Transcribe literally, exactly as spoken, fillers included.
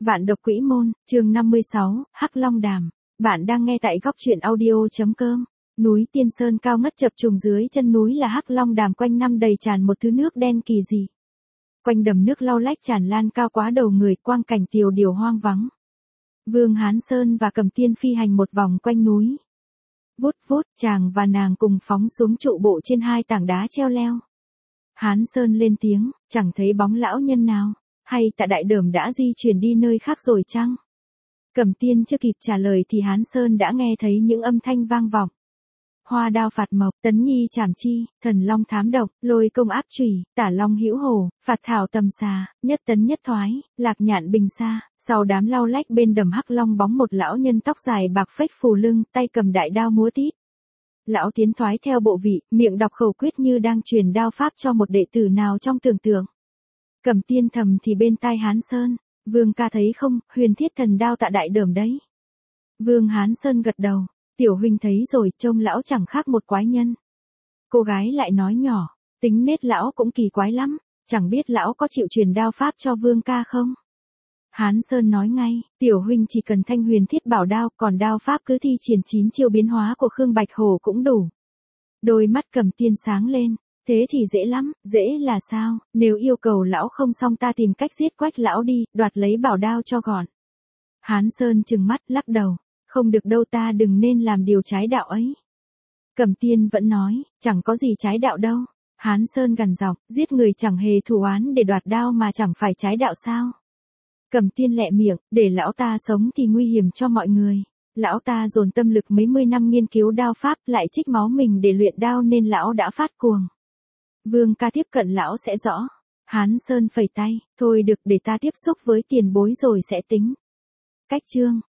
Vạn độc quỷ môn, chương năm mươi sáu, Hắc Long Đàm. Bạn đang nghe tại góc truyện audio.com. Núi Tiên Sơn cao ngất chập trùng, dưới chân núi là Hắc Long Đàm, quanh năm đầy tràn một thứ nước đen kỳ dị. Quanh đầm nước lau lách tràn lan cao quá đầu người, quang cảnh tiều điều hoang vắng. Vương Hán Sơn và Cầm Tiên phi hành một vòng quanh núi. Vút vút, chàng và nàng cùng phóng xuống trụ bộ trên hai tảng đá treo leo. Hán Sơn lên tiếng, chẳng thấy bóng lão nhân nào. Hay Tạ Đại Đờm đã di chuyển đi nơi khác rồi chăng? Cầm Tiên chưa kịp trả lời thì Hán Sơn đã nghe thấy những âm thanh vang vọng. Hoa đao phạt mộc, tấn nhi trảm chi, thần long thám độc, lôi công áp chủy, tả long hữu hổ, phạt thảo tầm xà, nhất tấn nhất thoái, lạc nhạn bình xa. Sau đám lau lách bên đầm Hắc Long bóng một lão nhân tóc dài bạc phách phù lưng, tay cầm đại đao múa tít. Lão tiến thoái theo bộ vị, miệng đọc khẩu quyết như đang truyền đao pháp cho một đệ tử nào trong tưởng tượng. Cầm Tiên thầm thì bên tai Hán Sơn, Vương ca thấy không, huyền thiết thần đao Tạ Đại Đờm đấy. Vương Hán Sơn gật đầu, tiểu huynh thấy rồi, trông lão chẳng khác một quái nhân. Cô gái lại nói nhỏ, tính nết lão cũng kỳ quái lắm, chẳng biết lão có chịu truyền đao pháp cho Vương ca không? Hán Sơn nói ngay, tiểu huynh chỉ cần thanh huyền thiết bảo đao, còn đao pháp cứ thi triển chín chiêu biến hóa của Khương Bạch Hổ cũng đủ. Đôi mắt Cầm Tiên sáng lên. Thế thì dễ lắm, dễ là sao, nếu yêu cầu lão không xong ta tìm cách giết Quách lão đi, đoạt lấy bảo đao cho gọn. Hán Sơn trừng mắt lắc đầu, không được đâu, ta đừng nên làm điều trái đạo ấy. Cầm Tiên vẫn nói, chẳng có gì trái đạo đâu. Hán Sơn gằn giọng, giết người chẳng hề thù oán để đoạt đao mà chẳng phải trái đạo sao? Cầm Tiên lẹ miệng, để lão ta sống thì nguy hiểm cho mọi người. Lão ta dồn tâm lực mấy mươi năm nghiên cứu đao pháp, lại trích máu mình để luyện đao nên lão đã phát cuồng. Vương ca tiếp cận lão sẽ rõ. Hán Sơn phẩy tay, thôi được, để ta tiếp xúc với tiền bối rồi sẽ tính. Cách chương.